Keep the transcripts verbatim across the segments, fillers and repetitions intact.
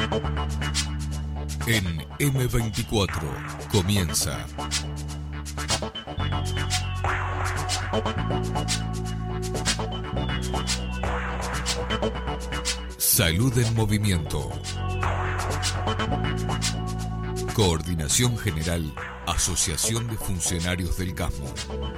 En eme veinticuatro comienza Salud en Movimiento. Coordinación General, Asociación de Funcionarios del CASMO.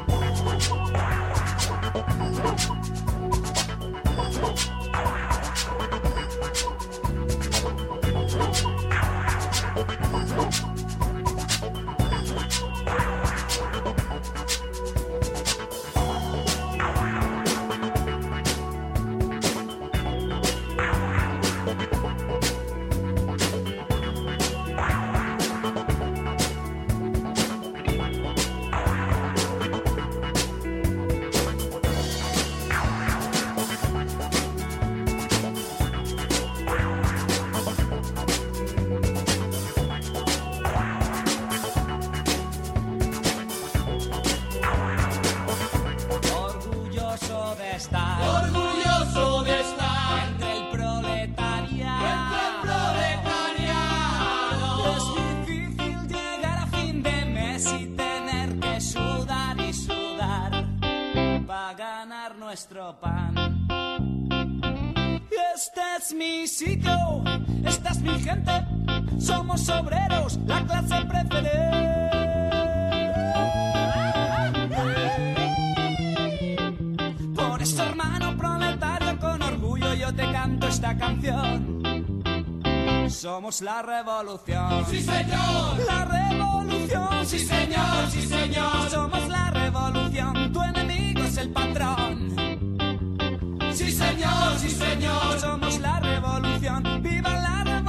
Somos obreros, la clase preferente. Por eso, hermano proletario, con orgullo yo te canto esta canción. Somos la revolución. ¡Sí, señor! La revolución. ¡Sí, señor! ¡Sí, señor! Somos la revolución. Tu enemigo es el patrón. ¡Sí, señor! ¡Sí, señor! Somos la revolución. ¡Viva la revolución!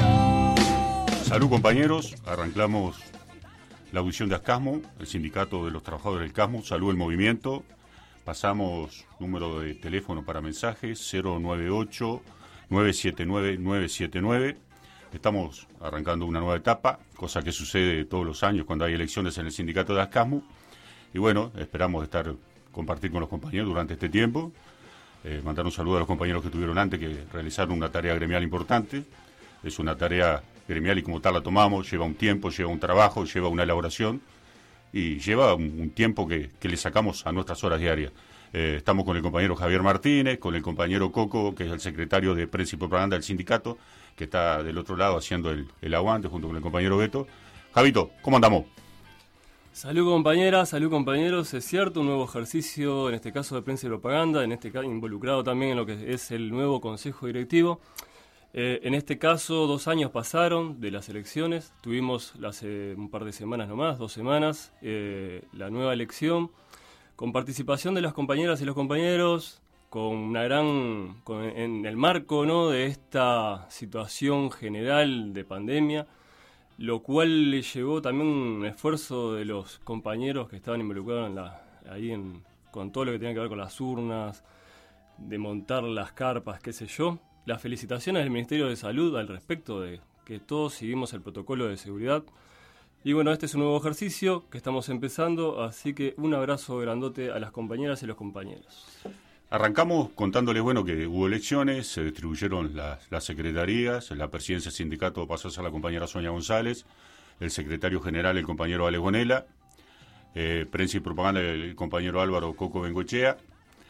Salud, compañeros, arrancamos la audición de ASCASMO, el Sindicato de los Trabajadores del CASMO. Salud el movimiento. Pasamos número de teléfono para mensajes cero nueve ocho, nueve siete nueve, nueve siete nueve. Estamos arrancando una nueva etapa, cosa que sucede todos los años cuando hay elecciones en el Sindicato de ASCASMO. Y bueno, esperamos estar compartir con los compañeros durante este tiempo. Eh, mandar un saludo a los compañeros que estuvieron antes, que realizaron una tarea gremial importante. Es una tarea gremial y como tal la tomamos, lleva un tiempo, lleva un trabajo, lleva una elaboración y lleva un, un tiempo que, que le sacamos a nuestras horas diarias. Eh, estamos con el compañero Javier Martínez, con el compañero Coco, que es el secretario de Prensa y Propaganda del sindicato, que está del otro lado haciendo el, el aguante junto con el compañero Beto. Javito, ¿cómo andamos? Salud compañeras, salud compañeros, es cierto, un nuevo ejercicio, en este caso de Prensa y Propaganda, en este caso involucrado también en lo que es el nuevo Consejo Directivo. Eh, en este caso, dos años pasaron de las elecciones, tuvimos hace un par de semanas nomás, dos semanas, eh, la nueva elección, con participación de las compañeras y los compañeros, con una gran, con, en el marco, ¿no?, de esta situación general de pandemia, lo cual le llevó también un esfuerzo de los compañeros que estaban involucrados en la, ahí en, con todo lo que tenía que ver con las urnas, de montar las carpas, qué sé yo. Las felicitaciones del Ministerio de Salud al respecto de que todos seguimos el protocolo de seguridad. Y bueno, este es un nuevo ejercicio que estamos empezando, así que un abrazo grandote a las compañeras y los compañeros. Arrancamos contándoles, bueno, que hubo elecciones, se distribuyeron las, las secretarías, la presidencia del sindicato pasó a ser la compañera Sonia González, el secretario general el compañero Alex Gonela, eh, Prensa y Propaganda el compañero Álvaro Coco Bengoechea.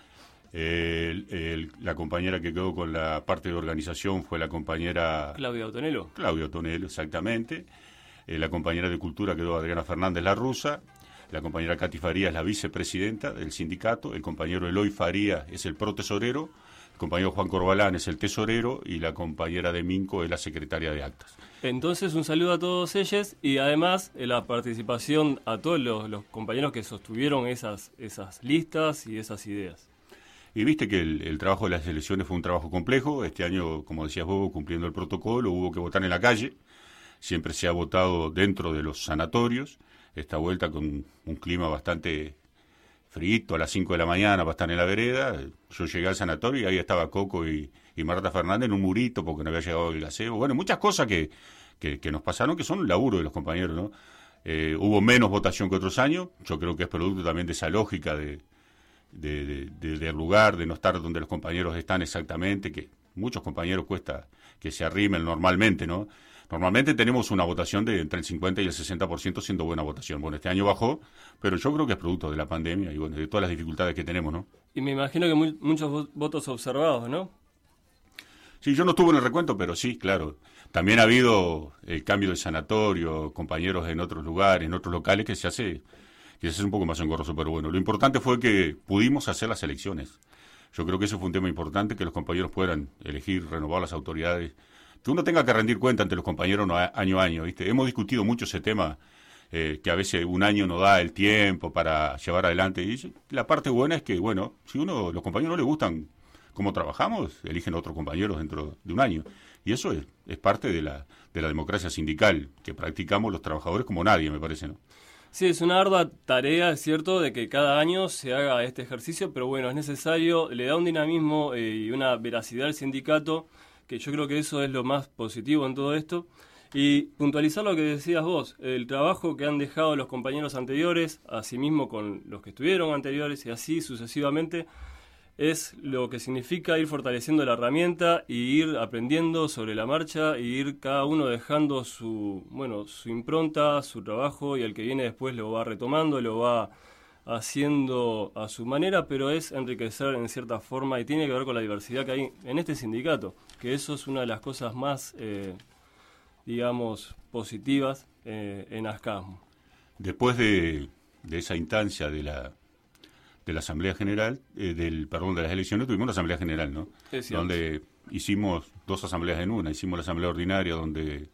El, el, la compañera que quedó con la parte de organización fue la compañera Claudia Otonelo. Claudia Otonelo, exactamente. Eh, la compañera de Cultura quedó Adriana Fernández La Rusa. La compañera Katy Farías, la vicepresidenta del sindicato. El compañero Eloy Farías es el protesorero. El compañero Juan Corbalán es el tesorero. Y la compañera de Minco es la secretaria de actas. Entonces, un saludo a todos ellos y además eh, la participación a todos los, los compañeros que sostuvieron esas, esas listas y esas ideas. Y viste que el, el trabajo de las elecciones fue un trabajo complejo. Este año, como decías vos, cumpliendo el protocolo, hubo que votar en la calle. Siempre se ha votado dentro de los sanatorios. Esta vuelta con un clima bastante frito, a las cinco de la mañana para estar en la vereda. Yo llegué al sanatorio y ahí estaba Coco y, y Marta Fernández en un murito porque no había llegado el gazebo. Bueno, muchas cosas que, que, que nos pasaron que son un laburo de los compañeros, ¿no? Eh, hubo menos votación que otros años. Yo creo que es producto también de esa lógica de... De, de, de, del lugar, de no estar donde los compañeros están exactamente, que muchos compañeros cuesta que se arrimen normalmente, ¿no? Normalmente tenemos una votación de entre el cincuenta y el sesenta por ciento siendo buena votación. Bueno, este año bajó, pero yo creo que es producto de la pandemia y bueno, de todas las dificultades que tenemos, ¿no? Y me imagino que muy, muchos votos observados, ¿no? Sí, yo no estuve en el recuento, pero sí, claro. También ha habido el cambio de sanatorio, compañeros en otros lugares, en otros locales, que se hace que se hace un poco más engorroso, pero bueno, lo importante fue que pudimos hacer las elecciones. Yo creo que ese fue un tema importante, que los compañeros puedan elegir, renovar las autoridades, que uno tenga que rendir cuenta ante los compañeros no, año a año, ¿viste? Hemos discutido mucho ese tema, eh, que a veces un año no da el tiempo para llevar adelante, y la parte buena es que, bueno, si uno los compañeros no les gustan cómo trabajamos, eligen a otros compañeros dentro de un año. Y eso es, es parte de la, de la democracia sindical que practicamos los trabajadores como nadie, me parece, ¿no? Sí, es una ardua tarea, es cierto, de que cada año se haga este ejercicio, pero bueno, es necesario, le da un dinamismo eh, y una veracidad al sindicato, que yo creo que eso es lo más positivo en todo esto. Y puntualizar lo que decías vos, el trabajo que han dejado los compañeros anteriores, asimismo con los que estuvieron anteriores y así sucesivamente, es lo que significa ir fortaleciendo la herramienta y ir aprendiendo sobre la marcha y ir cada uno dejando su, bueno, su impronta, su trabajo, y el que viene después lo va retomando, lo va haciendo a su manera, pero es enriquecer en cierta forma y tiene que ver con la diversidad que hay en este sindicato, que eso es una de las cosas más, eh, digamos, positivas eh, en ASCASMO. Después de, de esa instancia de la de la Asamblea General, eh, del perdón, de las elecciones, tuvimos una Asamblea General, ¿no? Es donde hicimos dos asambleas en una. Hicimos la Asamblea Ordinaria, donde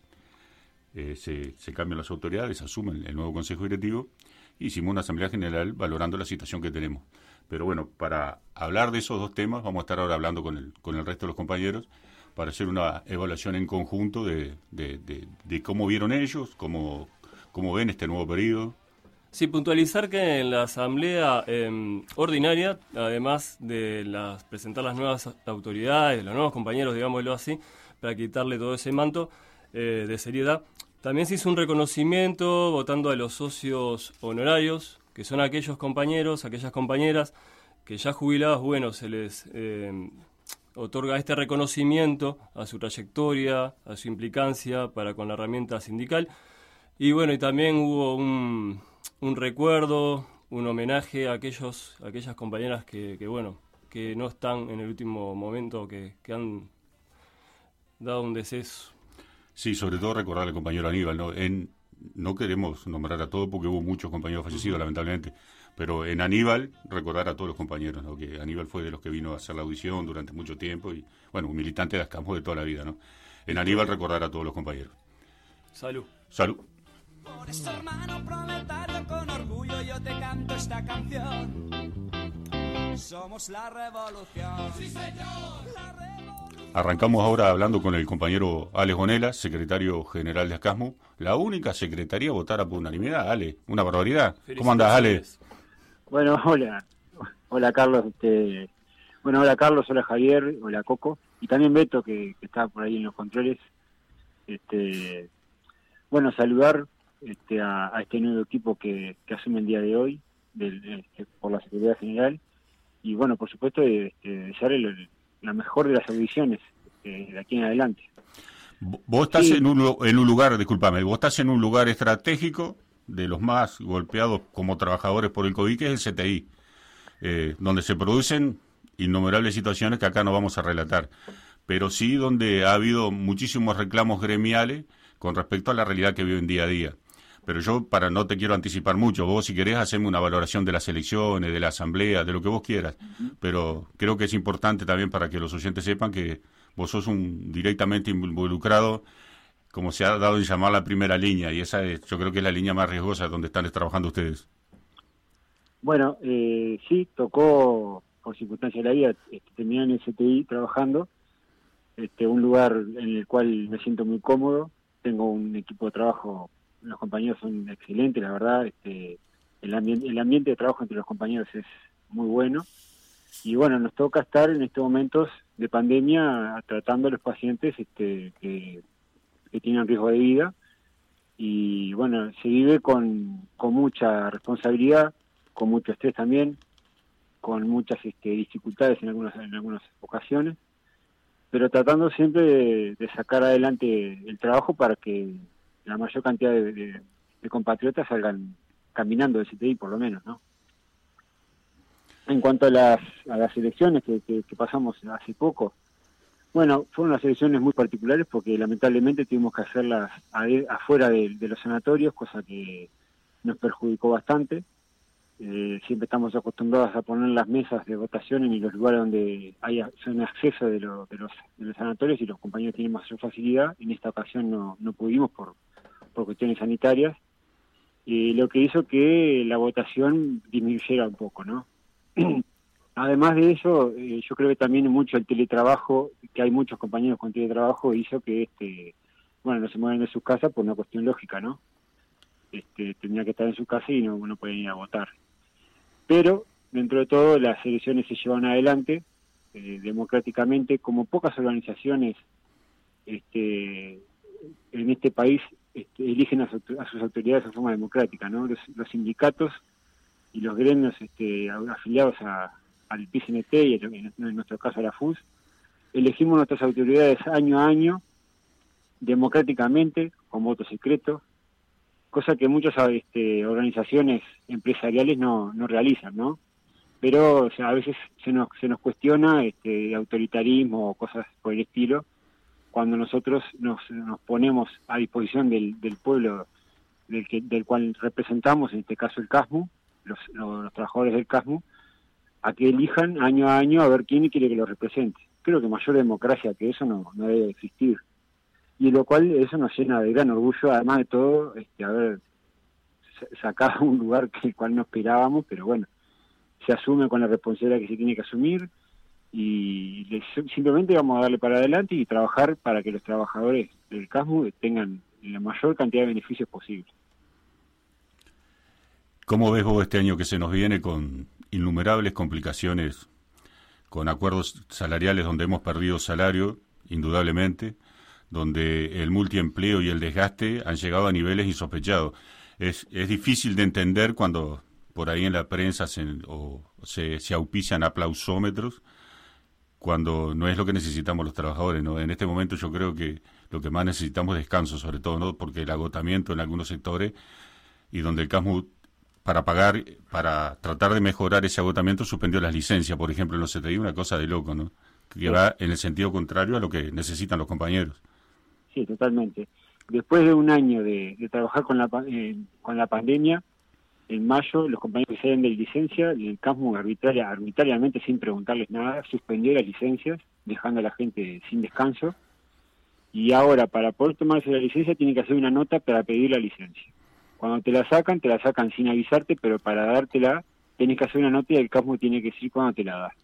eh, se, se cambian las autoridades, asumen el nuevo Consejo Directivo. Hicimos una Asamblea General valorando la situación que tenemos. Pero bueno, para hablar de esos dos temas, vamos a estar ahora hablando con el, con el resto de los compañeros para hacer una evaluación en conjunto de, de, de, de cómo vieron ellos, cómo, cómo ven este nuevo periodo. Sí, puntualizar que en la asamblea eh, ordinaria, además de las presentar las nuevas autoridades, los nuevos compañeros, digámoslo así, para quitarle todo ese manto eh, de seriedad, también se hizo un reconocimiento votando a los socios honorarios, que son aquellos compañeros, aquellas compañeras que ya jubilados, bueno, se les eh, otorga este reconocimiento a su trayectoria, a su implicancia para con la herramienta sindical. Y bueno, y también hubo un... un recuerdo, un homenaje a aquellos, a aquellas compañeras que, que bueno, que no están en el último momento, que, que han dado un deceso. Sí, sobre todo recordar al compañero Aníbal, ¿no? En, no queremos nombrar a todos porque hubo muchos compañeros fallecidos, uh-huh. lamentablemente, pero en Aníbal recordar a todos los compañeros, ¿no? Que Aníbal fue de los que vino a hacer la audición durante mucho tiempo y, bueno, un militante de ASCASMO de toda la vida, ¿no? En Aníbal recordar a todos los compañeros. Salud. Salud. Por eso, hermano proletario, con orgullo yo te canto esta canción. Somos la revolución. ¡Sí, señor! La revolución. Arrancamos ahora hablando con el compañero Ale Gonela, secretario general de ASCASMO. La única secretaría votada por unanimidad, Ale. Una barbaridad. ¿Cómo andás, Ale? Bueno, hola. Hola, Carlos. Este... Bueno, hola, Carlos. Hola, Javier. Hola, Coco. Y también Beto, que, que está por ahí en los controles. Este... Bueno, saludar Este, a, a este nuevo equipo que, que asume el día de hoy del, este, por la Secretaría General y bueno, por supuesto este, desearle el, la mejor de las audiciones este, de aquí en adelante. Vos estás sí. en, un, en un lugar, discúlpame, vos estás en un lugar estratégico de los más golpeados como trabajadores por el COVID, que es el C T I, eh, donde se producen innumerables situaciones que acá no vamos a relatar, pero sí donde ha habido muchísimos reclamos gremiales con respecto a la realidad que viven día a día. Pero yo, para no te quiero anticipar mucho, vos si querés hacerme una valoración de las elecciones, de la asamblea, de lo que vos quieras, uh-huh. pero creo que es importante también para que los oyentes sepan que vos sos un directamente involucrado, como se ha dado en llamar la primera línea, y esa es, yo creo que es la línea más riesgosa donde están trabajando ustedes. Bueno, eh, sí, tocó, por circunstancia de la vida, este, terminar en el C T I trabajando, este, un lugar en el cual me siento muy cómodo, tengo un equipo de trabajo, los compañeros son excelentes, la verdad, este, el, ambi- el ambiente de trabajo entre los compañeros es muy bueno, y bueno, nos toca estar en estos momentos de pandemia tratando a los pacientes este, que, que tienen riesgo de vida, y bueno, se vive con, con mucha responsabilidad, con mucho estrés también, con muchas este, dificultades en algunas, en algunas ocasiones, pero tratando siempre de, de sacar adelante el trabajo para que la mayor cantidad de, de, de compatriotas salgan caminando del C T I, por lo menos, ¿no? En cuanto a las, a las elecciones que, que, que pasamos hace poco, bueno, fueron unas elecciones muy particulares porque lamentablemente tuvimos que hacerlas afuera de, de los sanatorios, cosa que nos perjudicó bastante. Eh, siempre estamos acostumbrados a poner las mesas de votación en los lugares donde hay son acceso de, lo, de, los, de los sanatorios y los compañeros tienen mayor facilidad. En esta ocasión no, no pudimos por, por cuestiones sanitarias, eh, lo que hizo que la votación disminuyera un poco, ¿no? Además de eso, eh, yo creo que también mucho el teletrabajo, que hay muchos compañeros con teletrabajo, hizo que este bueno no se muevan de sus casas por una cuestión lógica, ¿no? Este, tenía que estar en su casa y no, no podían ir a votar. Pero, dentro de todo, las elecciones se llevan adelante eh, democráticamente, como pocas organizaciones este, en este país este, eligen a, su, a sus autoridades de forma democrática, ¿no? Los, los sindicatos y los gremios este, afiliados a, al P C N T y en, en nuestro caso a la F U S, elegimos nuestras autoridades año a año, democráticamente, con voto secreto, cosa que muchas este, organizaciones empresariales no, no realizan, ¿no? Pero o sea, a veces se nos se nos cuestiona este, autoritarismo o cosas por el estilo, cuando nosotros nos, nos ponemos a disposición del, del pueblo del, que, del cual representamos, en este caso el CASMU, los, los, los trabajadores del CASMU, a que elijan año a año a ver quién quiere que lo represente. Creo que mayor democracia que eso no, no debe existir. Y lo cual eso nos llena de gran orgullo, además de todo, este, haber sacado un lugar que el cual no esperábamos, pero bueno, se asume con la responsabilidad que se tiene que asumir y les, simplemente vamos a darle para adelante y trabajar para que los trabajadores del CASMU tengan la mayor cantidad de beneficios posible. ¿Cómo ves vos este año que se nos viene con innumerables complicaciones, con acuerdos salariales donde hemos perdido salario, indudablemente, donde el multiempleo y el desgaste han llegado a niveles insospechados? Es, es difícil de entender cuando por ahí en la prensa se, o se, se auspician aplausómetros, cuando no es lo que necesitamos los trabajadores, ¿no? En este momento yo creo que lo que más necesitamos es descanso, sobre todo, ¿no? Porque el agotamiento en algunos sectores, y donde el CASMU, para pagar, para tratar de mejorar ese agotamiento, suspendió las licencias, por ejemplo, en los C T I, una cosa de loco, ¿no? Que sí. Va en el sentido contrario a lo que necesitan los compañeros. Sí, totalmente. Después de un año de, de trabajar con la eh, con la pandemia, en mayo los compañeros que salen de licencia, el CASMU arbitraria, arbitrariamente, sin preguntarles nada, suspendió las licencias, dejando a la gente sin descanso, y ahora para poder tomarse la licencia tienen que hacer una nota para pedir la licencia. Cuando te la sacan, te la sacan sin avisarte, pero para dártela tenés que hacer una nota y el CASMU tiene que decir cuándo te la da.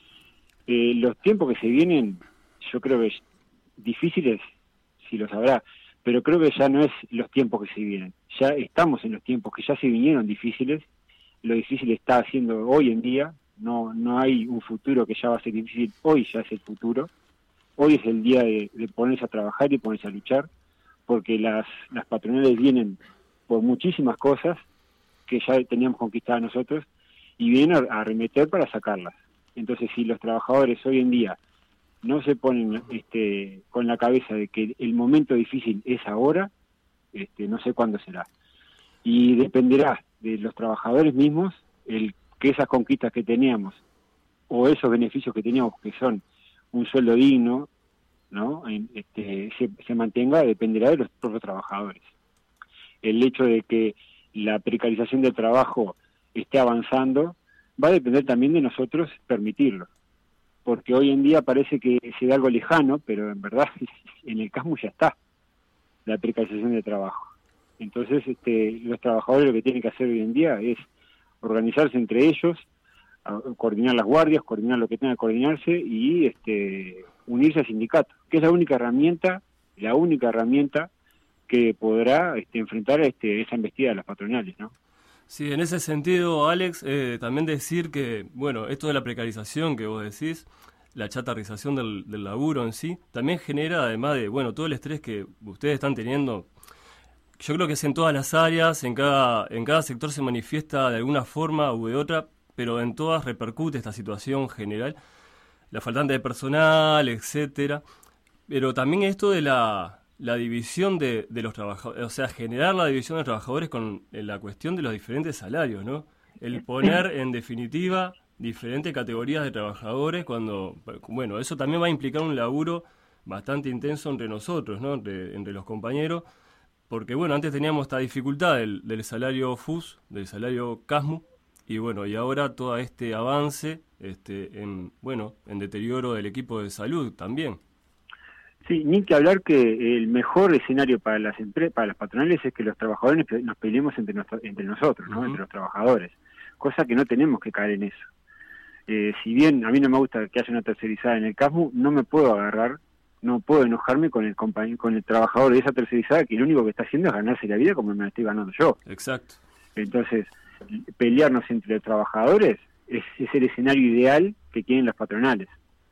Eh, los tiempos que se vienen, yo creo que es difíciles, si lo sabrá, pero creo que ya no es los tiempos que se vienen. Ya estamos en los tiempos que ya se vinieron difíciles. Lo difícil está haciendo hoy en día. No no hay un futuro que ya va a ser difícil. Hoy ya es el futuro. Hoy es el día de, de ponerse a trabajar y ponerse a luchar, porque las, las patronales vienen por muchísimas cosas que ya teníamos conquistadas nosotros y vienen a, a arremeter para sacarlas. Entonces, si los trabajadores hoy en día no se ponen este, con la cabeza de que el momento difícil es ahora, este, no sé cuándo será. Y dependerá de los trabajadores mismos el que esas conquistas que teníamos o esos beneficios que teníamos, que son un sueldo digno, ¿no? Este, se, se mantenga, dependerá de los propios trabajadores. El hecho de que la precarización del trabajo esté avanzando va a depender también de nosotros permitirlo. Porque hoy en día parece que se da algo lejano, pero en verdad en el CASMU ya está la precarización del trabajo. Entonces este, los trabajadores lo que tienen que hacer hoy en día es organizarse entre ellos, a, coordinar las guardias, coordinar lo que tenga que coordinarse y este, unirse al sindicato, que es la única herramienta, la única herramienta que podrá este, enfrentar este, esa embestida de las patronales, ¿no? Sí, en ese sentido, Alex, eh, también decir que, bueno, esto de la precarización que vos decís, la chatarrización del, del laburo en sí, también genera, además de, bueno, todo el estrés que ustedes están teniendo, yo creo que es en todas las áreas, en cada, en cada sector se manifiesta de alguna forma u de otra, pero en todas repercute esta situación general. la faltante de personal, etcétera. Pero también esto de la, la división de, de los trabajadores, o sea, generar la división de los trabajadores con la cuestión de los diferentes salarios, ¿no? El poner, en definitiva, diferentes categorías de trabajadores cuando, bueno, eso también va a implicar un laburo bastante intenso entre nosotros, ¿no? Entre, entre los compañeros, porque, bueno, antes teníamos esta dificultad del, del salario F U S, del salario CASMU, y bueno, y ahora todo este avance, este, en, bueno, en deterioro del equipo de salud también. Sí, ni que hablar que el mejor escenario para las empre- para las patronales es que los trabajadores nos peleemos entre, nos- entre nosotros, ¿no? Uh-huh. Entre los trabajadores, cosa que no tenemos que caer en eso. Eh, si bien a mí no me gusta que haya una tercerizada en el CASMU, no me puedo agarrar, no puedo enojarme con el compañero, con el trabajador de esa tercerizada, que lo único que está haciendo es ganarse la vida como me la estoy ganando yo. Exacto. Entonces, pelearnos entre los trabajadores es, es el escenario ideal que quieren las patronales.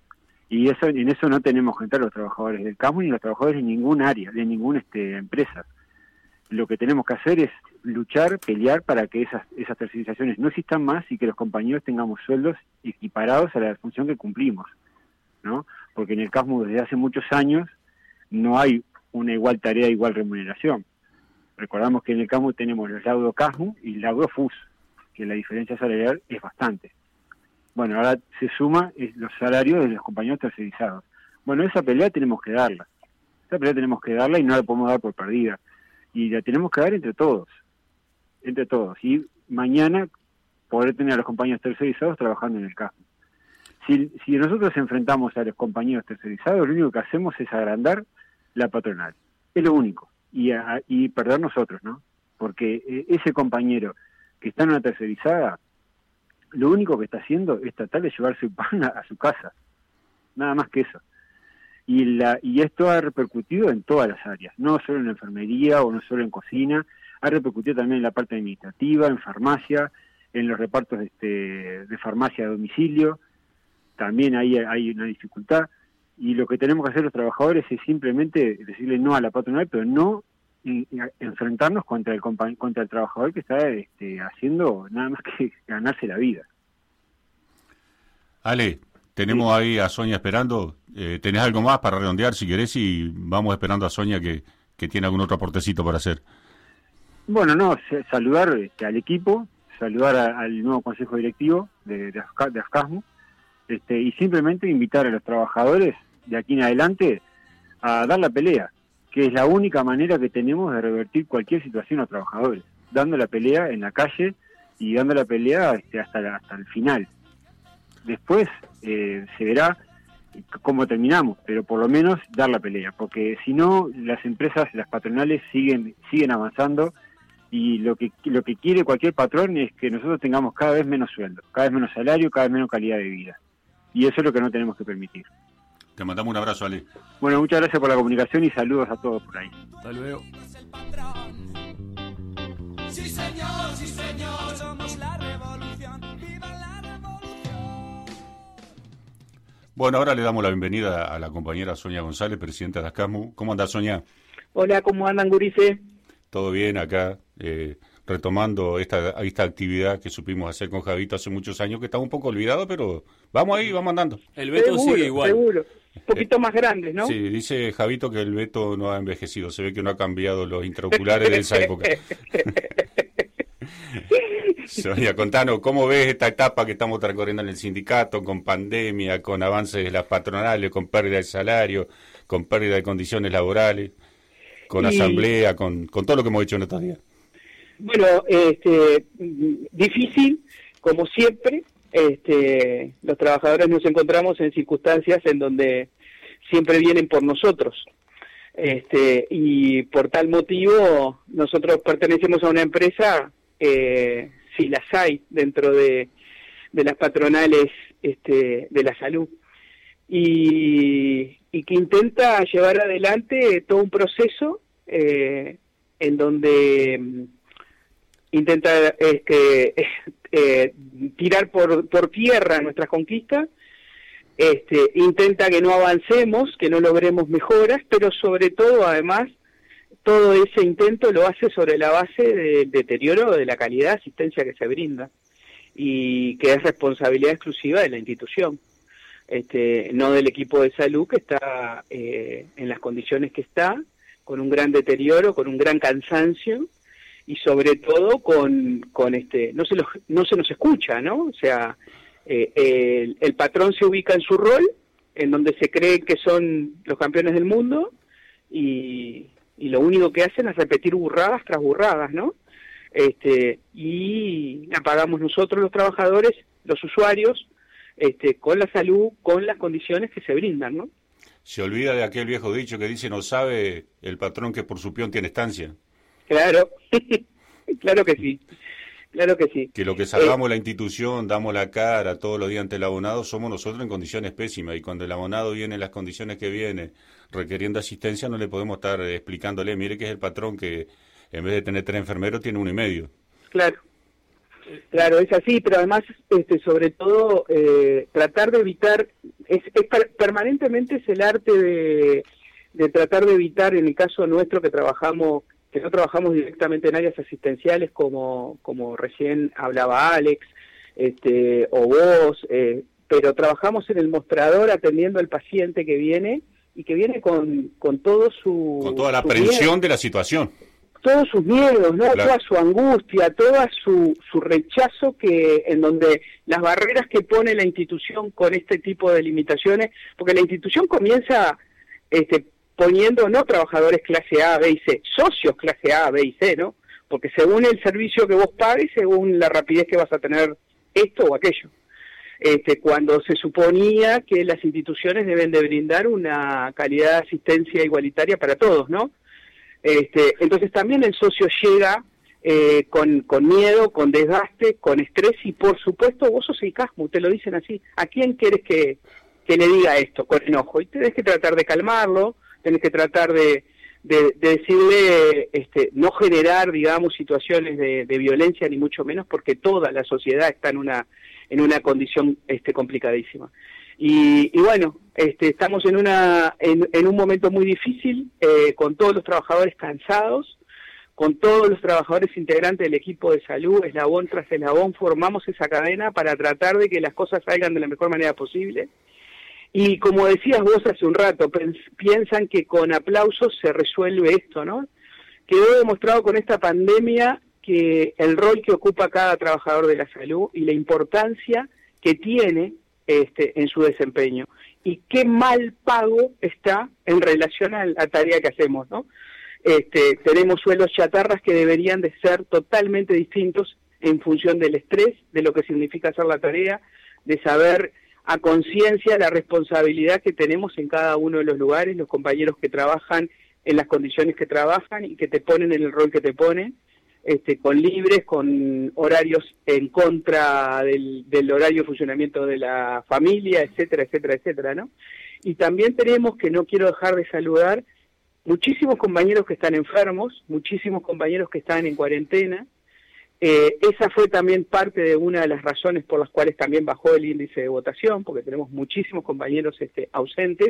Y eso en eso no tenemos que entrar los trabajadores del CASMU ni los trabajadores de ningún área, de ninguna este, empresa. Lo que tenemos que hacer es luchar, pelear para que esas esas tercerizaciones no existan más y que los compañeros tengamos sueldos equiparados a la función que cumplimos, ¿no? Porque en el CASMU desde hace muchos años no hay una igual tarea, igual remuneración. Recordamos que en el CASMU tenemos el laudo CASMU y el laudo F U S, que la diferencia salarial es bastante. Bueno, ahora se suma los salarios de los compañeros tercerizados. Bueno, esa pelea tenemos que darla. Esa pelea tenemos que darla y no la podemos dar por perdida. Y la tenemos que dar entre todos. Entre todos. Y mañana poder tener a los compañeros tercerizados trabajando en el CASMU. Si, si nosotros enfrentamos a los compañeros tercerizados, lo único que hacemos es agrandar la patronal. Es lo único. Y, a, y perder nosotros, ¿no? Porque ese compañero que está en una tercerizada, lo único que está haciendo es tratar de llevar su pan a, a su casa, nada más que eso. Y, la, y esto ha repercutido en todas las áreas, no solo en la enfermería o no solo en cocina, ha repercutido también en la parte administrativa, en farmacia, en los repartos de, este, de farmacia a domicilio, también ahí hay una dificultad. Y lo que tenemos que hacer los trabajadores es simplemente decirle no a la patronal, pero no enfrentarnos contra el contra el trabajador que está este, haciendo nada más que ganarse la vida. Ale, tenemos sí. ahí a Sonia esperando. Eh, ¿Tenés algo más para redondear si querés? Y vamos esperando a Sonia que, que tiene algún otro aportecito para hacer. Bueno, no, saludar este, al equipo, saludar a, al nuevo consejo directivo de, de, de AFCASMU, este, y simplemente invitar a los trabajadores de aquí en adelante a dar la pelea, que es la única manera que tenemos de revertir cualquier situación a los trabajadores, dando la pelea en la calle y dando la pelea este, hasta, la, hasta el final. Después eh, se verá cómo terminamos, pero por lo menos dar la pelea, porque si no, las empresas, las patronales siguen siguen avanzando y lo que lo que quiere cualquier patrón es que nosotros tengamos cada vez menos sueldo, cada vez menos salario, cada vez menos calidad de vida. Y eso es lo que no tenemos que permitir. Te mandamos un abrazo, Ale. Bueno, muchas gracias por la comunicación y saludos a todos por ahí. Hasta luego. Sí, señor, sí, señor. Somos la revolución. ¡Viva la revolución! Bueno, ahora le damos la bienvenida a la compañera Sonia González, presidenta de AFCASMU. ¿Cómo anda, Sonia? Hola, ¿cómo andan, gurises? Todo bien acá, eh, retomando esta, esta actividad que supimos hacer con Javito hace muchos años, que estaba un poco olvidado, pero vamos ahí, vamos andando. El Beto seguro, sigue igual. Seguro, un poquito eh, más grandes, ¿no? Sí, dice Javito que el Beto no ha envejecido, se ve que no ha cambiado los intraoculares de esa época. Sonia, contanos, ¿cómo ves esta etapa que estamos recorriendo en el sindicato, con pandemia, con avances de las patronales, con pérdida de salario, con pérdida de condiciones laborales, con y... asamblea, con, con todo lo que hemos hecho en estos días? Bueno, este, difícil, como siempre. Este, los trabajadores nos encontramos en circunstancias en donde siempre vienen por nosotros. Este, y por tal motivo, nosotros pertenecemos a una empresa, eh, si las hay, dentro de, de las patronales este, de la salud, y, y que intenta llevar adelante todo un proceso eh, en donde intenta este, eh, tirar por, por tierra nuestras conquistas, este, intenta que no avancemos, que no logremos mejoras, pero sobre todo, además, todo ese intento lo hace sobre la base del deterioro de la calidad de asistencia que se brinda y que es responsabilidad exclusiva de la institución. este, no del equipo de salud que está eh, en las condiciones que está, con un gran deterioro, con un gran cansancio y sobre todo con, con este, no se, los, no se nos escucha, ¿no? O sea, eh, el, el patrón se ubica en su rol, en donde se cree que son los campeones del mundo y, y lo único que hacen es repetir burradas tras burradas, ¿no? Este, y apagamos nosotros los trabajadores, los usuarios, este, con la salud, con las condiciones que se brindan, ¿no? Se olvida de aquel viejo dicho que dice, no sabe el patrón que por su peón tiene estancia. Claro, claro que sí, claro que sí. Que lo que salvamos eh, la institución, damos la cara todos los días ante el abonado, somos nosotros en condiciones pésimas, y cuando el abonado viene en las condiciones que viene, requiriendo asistencia, no le podemos estar explicándole, mire que es el patrón que en vez de tener tres enfermeros tiene uno y medio. Claro, claro, es así, pero además, este, sobre todo, eh, tratar de evitar, es, es per permanentemente es el arte de, de tratar de evitar, en el caso nuestro que trabajamos, que no trabajamos directamente en áreas asistenciales como, como recién hablaba Alex, este, o vos, eh, pero trabajamos en el mostrador atendiendo al paciente que viene y que viene con, con todo su... Con toda la aprensión de la situación. Todos sus miedos, ¿no? Claro. Toda su angustia, toda su, su rechazo, que en donde las barreras que pone la institución con este tipo de limitaciones, porque la institución comienza este, poniendo no trabajadores clase A, B y C, socios clase A, B y C, ¿no? Porque según el servicio que vos pagues, según la rapidez que vas a tener esto o aquello. Este, cuando se suponía que las instituciones deben de brindar una calidad de asistencia igualitaria para todos, ¿no? Este, entonces también el socio llega eh, con, con miedo, con desgaste, con estrés y por supuesto vos sos el CASMU, te lo dicen así. ¿A quién querés que, que le diga esto? Con enojo. Y tenés que tratar de calmarlo, tenés que tratar de, de, de decirle, este, no generar, digamos, situaciones de, de violencia ni mucho menos, porque toda la sociedad está en una, en una condición este, complicadísima. Y, y bueno, este, estamos en una en, en un momento muy difícil, eh, con todos los trabajadores cansados, con todos los trabajadores integrantes del equipo de salud, eslabón tras eslabón, formamos esa cadena para tratar de que las cosas salgan de la mejor manera posible. Y como decías vos hace un rato, piensan que con aplausos se resuelve esto, ¿no? Quedó demostrado con esta pandemia que el rol que ocupa cada trabajador de la salud y la importancia que tiene Este, en su desempeño, y qué mal pago está en relación a la tarea que hacemos, ¿no? Este, tenemos sueldos chatarras que deberían de ser totalmente distintos en función del estrés, de lo que significa hacer la tarea, de saber a conciencia la responsabilidad que tenemos en cada uno de los lugares, los compañeros que trabajan en las condiciones que trabajan y que te ponen en el rol que te ponen, Este, con libres, con horarios en contra del, del horario de funcionamiento de la familia, etcétera, etcétera, etcétera, ¿no? Y también tenemos, que no quiero dejar de saludar, muchísimos compañeros que están enfermos, muchísimos compañeros que están en cuarentena. Eh, esa fue también parte de una de las razones por las cuales también bajó el índice de votación, porque tenemos muchísimos compañeros este, ausentes.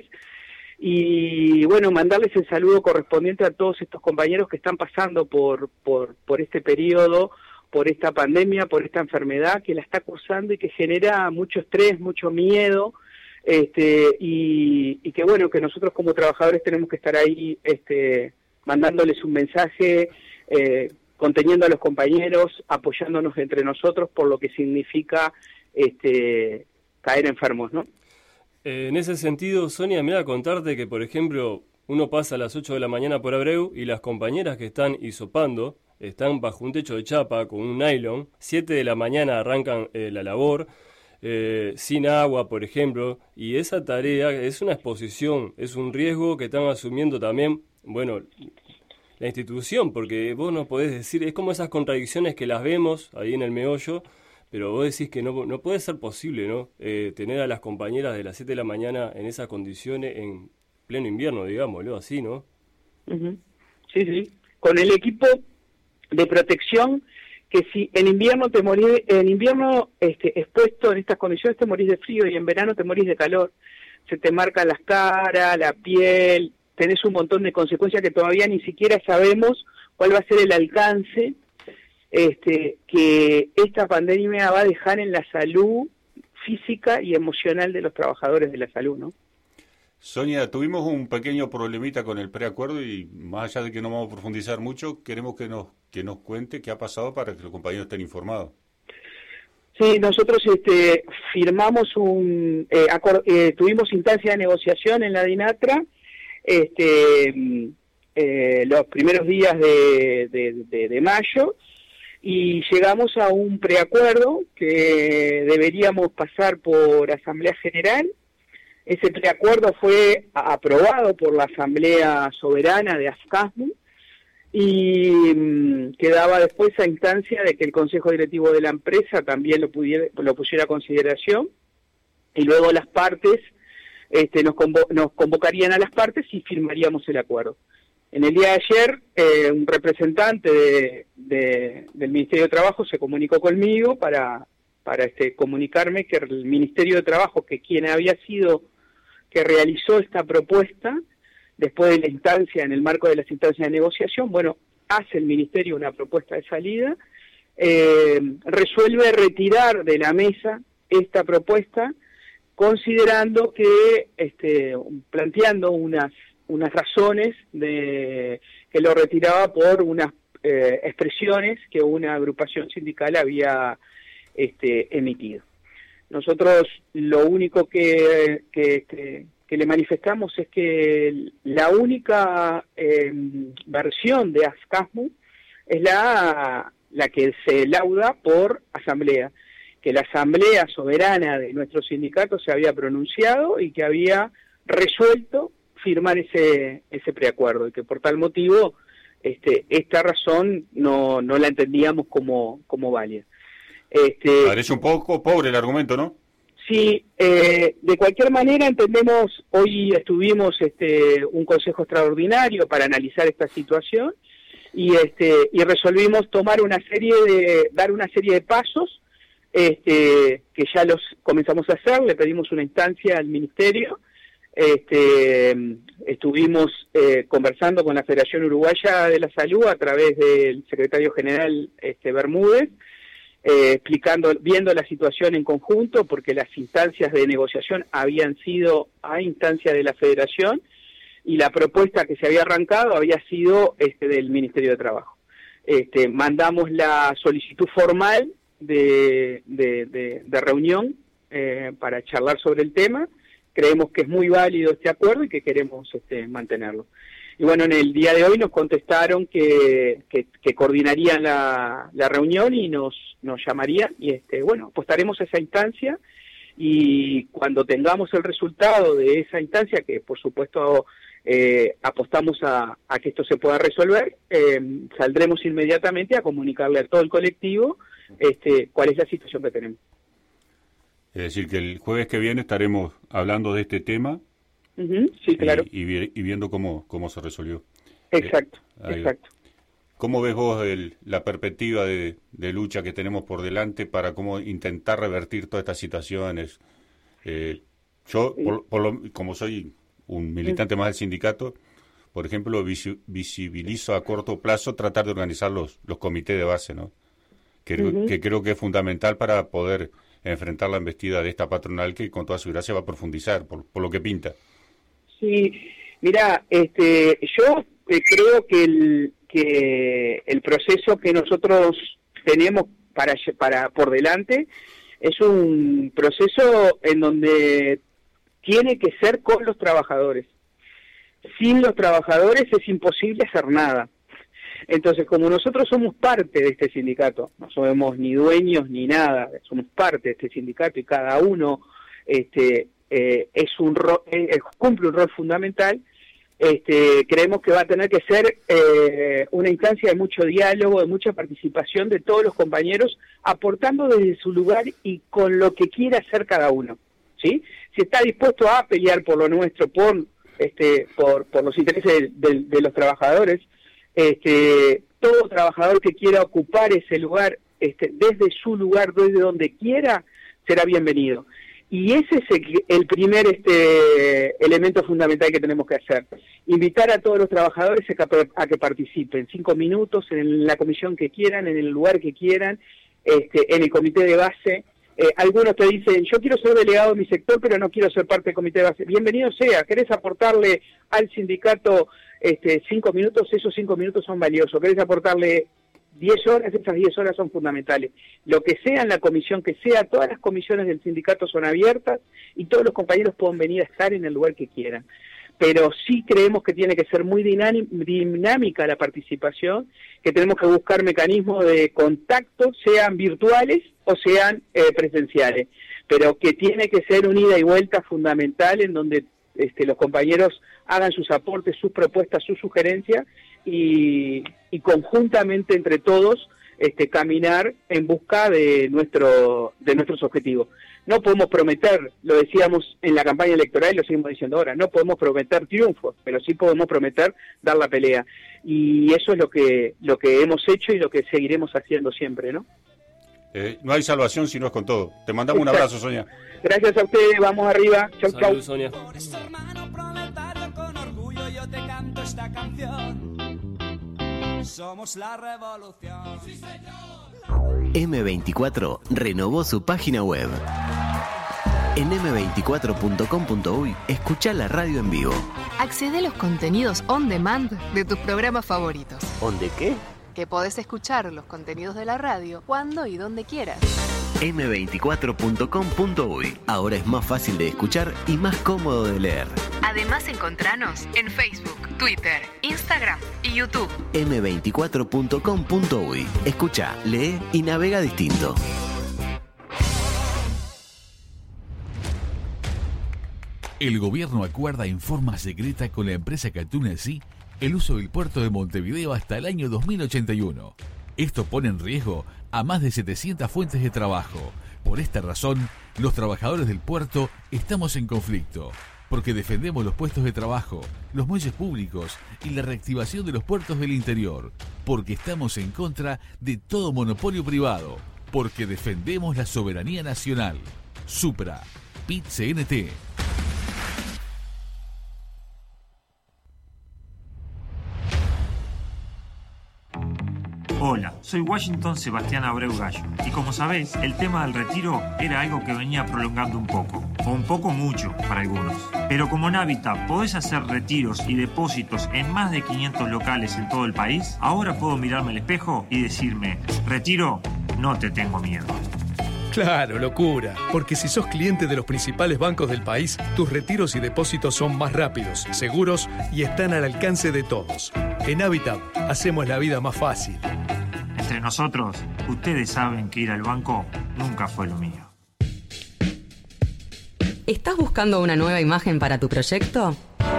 Y bueno, mandarles el saludo correspondiente a todos estos compañeros que están pasando por, por, por este periodo, por esta pandemia, por esta enfermedad que la está cursando y que genera mucho estrés, mucho miedo, este, y, y que bueno, que nosotros como trabajadores tenemos que estar ahí este, mandándoles un mensaje, eh, conteniendo a los compañeros, apoyándonos entre nosotros por lo que significa este, caer enfermos, ¿no? En ese sentido, Sonia, mira, contarte que, por ejemplo, uno pasa a las ocho de la mañana por Abreu y las compañeras que están hisopando están bajo un techo de chapa con un nylon, siete de la mañana arrancan eh, la labor, eh, sin agua, por ejemplo, y esa tarea es una exposición, es un riesgo que están asumiendo también, bueno, la institución, porque vos no podés decir, es como esas contradicciones que las vemos ahí en el meollo, pero vos decís que no, no puede ser posible, ¿no? Eh, tener a las compañeras de las siete de la mañana en esas condiciones en pleno invierno, digámoslo así, ¿no? Uh-huh. Sí, sí. Con el equipo de protección, que si en invierno te morís, en invierno este, expuesto en estas condiciones te morís de frío y en verano te morís de calor. Se te marcan las caras, la piel, tenés un montón de consecuencias que todavía ni siquiera sabemos cuál va a ser el alcance Este, que esta pandemia va a dejar en la salud física y emocional de los trabajadores de la salud, ¿no? Sonia, tuvimos un pequeño problemita con el preacuerdo y más allá de que no vamos a profundizar mucho, queremos que nos que nos cuente qué ha pasado para que los compañeros estén informados. Sí, nosotros este, firmamos un, eh, acord, eh, tuvimos instancia de negociación en la DINATRA este, eh, los primeros días de, de, de, de mayo y llegamos a un preacuerdo que deberíamos pasar por Asamblea General. Ese preacuerdo fue aprobado por la Asamblea Soberana de ASCASMU y mmm, quedaba después a instancia de que el Consejo Directivo de la empresa también lo, pudiera, lo pusiera a consideración y luego las partes este, nos, convo nos convocarían a las partes y firmaríamos el acuerdo. En el día de ayer, eh, un representante de, de, del Ministerio de Trabajo se comunicó conmigo para, para este, comunicarme que el Ministerio de Trabajo, que quien había sido que realizó esta propuesta, después de la instancia, en el marco de las instancias de negociación, bueno, hace el Ministerio una propuesta de salida, eh, resuelve retirar de la mesa esta propuesta, considerando que, este, planteando unas, unas razones de que lo retiraba por unas eh, expresiones que una agrupación sindical había este, emitido. Nosotros lo único que, que, que, que le manifestamos es que la única eh, versión de ASCASMU es la, la que se lauda por asamblea, que la asamblea soberana de nuestro sindicato se había pronunciado y que había resuelto firmar ese, ese preacuerdo y que por tal motivo este, esta razón no, no la entendíamos como, como válida. Este, Parece un poco pobre el argumento, ¿no? Sí, eh, de cualquier manera entendemos, hoy estuvimos este, un consejo extraordinario para analizar esta situación y, este, y resolvimos tomar una serie de, dar una serie de pasos este, que ya los comenzamos a hacer, le pedimos una instancia al Ministerio, este, estuvimos eh, conversando con la Federación Uruguaya de la Salud a través del secretario general este, Bermúdez, Eh, explicando, viendo la situación en conjunto, porque las instancias de negociación habían sido a instancia de la Federación y la propuesta que se había arrancado había sido este, del Ministerio de Trabajo. Este, mandamos la solicitud formal de, de, de, de reunión eh, para charlar sobre el tema. Creemos que es muy válido este acuerdo y que queremos este, mantenerlo. Y bueno, en el día de hoy nos contestaron que, que, que coordinarían la, la reunión y nos, nos llamarían y este, bueno, apostaremos a esa instancia y cuando tengamos el resultado de esa instancia, que por supuesto eh, apostamos a, a que esto se pueda resolver, eh, saldremos inmediatamente a comunicarle a todo el colectivo este, cuál es la situación que tenemos. Es decir, que el jueves que viene estaremos hablando de este tema. Uh-huh, sí, claro. Y, y, y viendo cómo, cómo se resolvió. Exacto, eh, exacto. ¿Cómo ves vos el, la perspectiva de, de lucha que tenemos por delante para cómo intentar revertir todas estas situaciones? Eh, yo, por, por lo, como soy un militante más del sindicato, por ejemplo, visi, visibilizo a corto plazo tratar de organizar los, los comités de base, ¿no? Que, uh-huh. que creo que es fundamental para poder enfrentar la embestida de esta patronal que con toda seguridad se va a profundizar, por, por lo que pinta. Sí, mira, este, yo eh, creo que el, que el proceso que nosotros tenemos para, para por delante es un proceso en donde tiene que ser con los trabajadores. Sin los trabajadores es imposible hacer nada. Entonces, como nosotros somos parte de este sindicato, no somos ni dueños ni nada, somos parte de este sindicato y cada uno este, eh, es un ro eh, cumple un rol fundamental, este, creemos que va a tener que ser eh, una instancia de mucho diálogo, de mucha participación de todos los compañeros, aportando desde su lugar y con lo que quiera hacer cada uno, ¿sí? Si está dispuesto a pelear por lo nuestro, por, este, por, por los intereses de, de, de los trabajadores, Este, todo trabajador que quiera ocupar ese lugar, este, desde su lugar, desde donde quiera, será bienvenido. Y ese es el, el primer este, elemento fundamental que tenemos que hacer. Invitar a todos los trabajadores a que, a que participen, cinco minutos, en la comisión que quieran, en el lugar que quieran, este, en el comité de base, Eh, algunos te dicen, yo quiero ser delegado de mi sector, pero no quiero ser parte del comité de base. Bienvenido sea, querés aportarle al sindicato este, cinco minutos, esos cinco minutos son valiosos. Querés aportarle diez horas, esas diez horas son fundamentales. Lo que sea en la comisión, que sea, todas las comisiones del sindicato son abiertas y todos los compañeros pueden venir a estar en el lugar que quieran. Pero sí creemos que tiene que ser muy dinámica la participación, que tenemos que buscar mecanismos de contacto, sean virtuales o sean eh, presenciales, pero que tiene que ser un ida y vuelta fundamental en donde este, los compañeros hagan sus aportes, sus propuestas, sus sugerencias y, y conjuntamente entre todos este, caminar en busca de nuestro de nuestros objetivos. No podemos prometer, lo decíamos en la campaña electoral y lo seguimos diciendo ahora, no podemos prometer triunfos, pero sí podemos prometer dar la pelea. Y eso es lo que lo que hemos hecho y lo que seguiremos haciendo siempre, ¿no? Eh, no hay salvación si no es con todo. Te mandamos un abrazo, Sonia. Gracias a ustedes, vamos arriba. Chau, Salud, chau. Sonia. Por eso, hermano proletario, con orgullo yo te canto esta canción. Somos la revolución. Sí, señor. eme veinticuatro renovó su página web. En eme veinticuatro punto com punto uy escuchá la radio en vivo. Accede a los contenidos on demand de tus programas favoritos. ¿On de qué? Que podés escuchar los contenidos de la radio cuando y donde quieras. eme veinticuatro punto com punto uy. Ahora es más fácil de escuchar y más cómodo de leer. Además, encontranos en Facebook, Twitter, Instagram y YouTube. eme veinticuatro punto com punto uy. Escucha, lee y navega distinto. El gobierno acuerda en forma secreta con la empresa Catunasí el uso del puerto de Montevideo hasta el año dos mil ochenta y uno. Esto pone en riesgo a más de setecientas fuentes de trabajo. Por esta razón, los trabajadores del puerto estamos en conflicto, porque defendemos los puestos de trabajo, los muelles públicos y la reactivación de los puertos del interior, porque estamos en contra de todo monopolio privado, porque defendemos la soberanía nacional. Supra, P I T C N T. Hola, soy Washington Sebastián Abreu Gallo y como sabéis, el tema del retiro era algo que venía prolongando un poco, o un poco mucho para algunos. Pero como en Habitat podés hacer retiros y depósitos en más de quinientos locales en todo el país, ahora puedo mirarme al espejo y decirme, retiro, no te tengo miedo. Claro, locura, porque si sos cliente de los principales bancos del país, tus retiros y depósitos son más rápidos, seguros y están al alcance de todos. En Habitat hacemos la vida más fácil. Entre nosotros, ustedes saben que ir al banco nunca fue lo mío. ¿Estás buscando una nueva imagen para tu proyecto?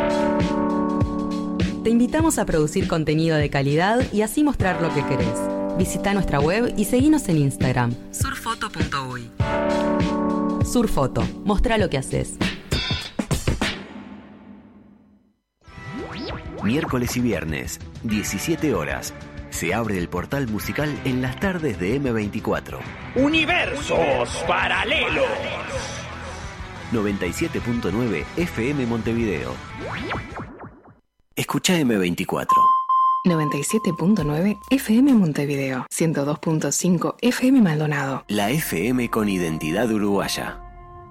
Te invitamos a producir contenido de calidad y así mostrar lo que querés. Visita nuestra web y seguinos en Instagram, surfoto punto uy. Surfoto, mostrá lo que haces. Miércoles y viernes, diecisiete horas. Se abre el portal musical en las tardes de eme veinticuatro. Universos paralelos. noventa y siete punto nueve F M Montevideo. Escucha eme veinticuatro. noventa y siete punto nueve F M Montevideo, ciento dos punto cinco F M Maldonado. La F M con identidad uruguaya.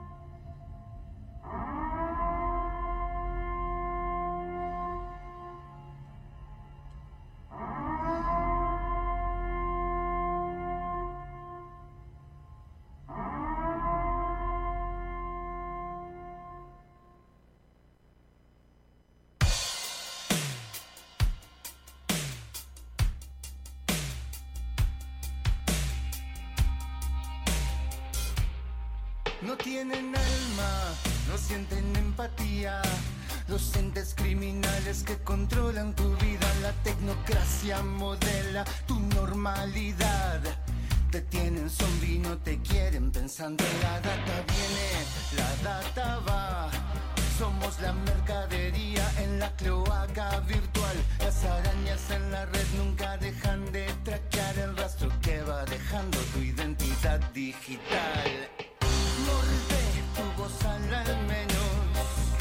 No tienen alma, no sienten empatía. Los entes criminales que controlan tu vida. La tecnocracia modela tu normalidad. Te tienen zombie, no te quieren pensando. La data viene, la data va. Somos la mercadería en la cloaca virtual. Las arañas en la red nunca dejan de traquear el rastro que va dejando tu identidad digital. Molde tu voz al menos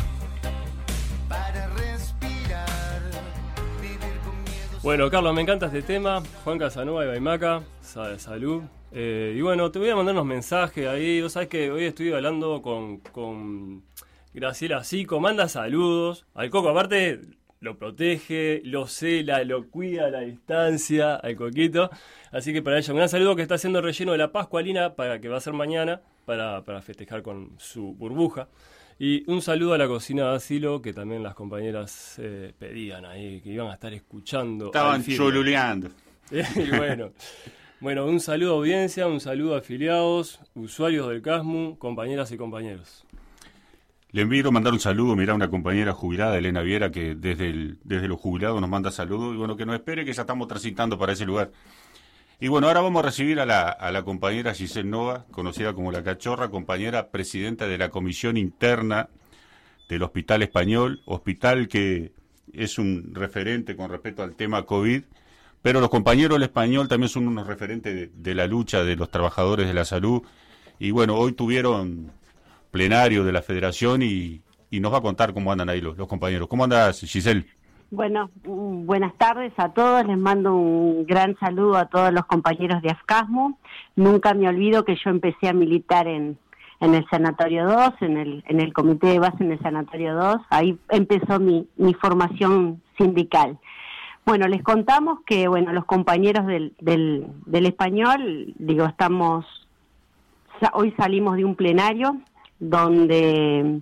para respirar, vivir con miedo. Bueno, Carlos, me encanta este tema. Juan Casanova y Baimaca, salud. Eh, y bueno, te voy a mandar unos mensajes ahí. Vos sabés que hoy estoy hablando con, con Graciela Sico, manda saludos. Al Coco, aparte, lo protege, lo cela, lo cuida a la distancia, al Coquito. Así que para ella, un gran saludo que está haciendo el relleno de la Pascualina, para que va a ser mañana, para, para festejar con su burbuja. Y un saludo a la cocina de Asilo, que también las compañeras eh, pedían ahí, que iban a estar escuchando. Estaban choluleando. Y bueno, bueno, un saludo a audiencia, un saludo a afiliados, usuarios del CASMU, compañeras y compañeros. Le envío a mandar un saludo, mirá, una compañera jubilada, Elena Viera, que desde el, desde los jubilados nos manda saludos, y bueno, que nos espere, que ya estamos transitando para ese lugar. Y bueno, ahora vamos a recibir a la, a la compañera Giselle Nova, conocida como La Cachorra, compañera presidenta de la Comisión Interna del Hospital Español, hospital que es un referente con respecto al tema COVID, pero los compañeros del Español también son unos referentes de, de la lucha de los trabajadores de la salud. Y bueno, hoy tuvieron plenario de la Federación y, y nos va a contar cómo andan ahí los, los compañeros. ¿Cómo andas, Giselle? Bueno, buenas tardes a todos, les mando un gran saludo a todos los compañeros de AFCASMU. Nunca me olvido que yo empecé a militar en, en el Sanatorio dos, en el, en el comité de base en el Sanatorio dos, ahí empezó mi, mi formación sindical. Bueno, les contamos que bueno, los compañeros del, del, del Español, digo, estamos, hoy salimos de un plenario donde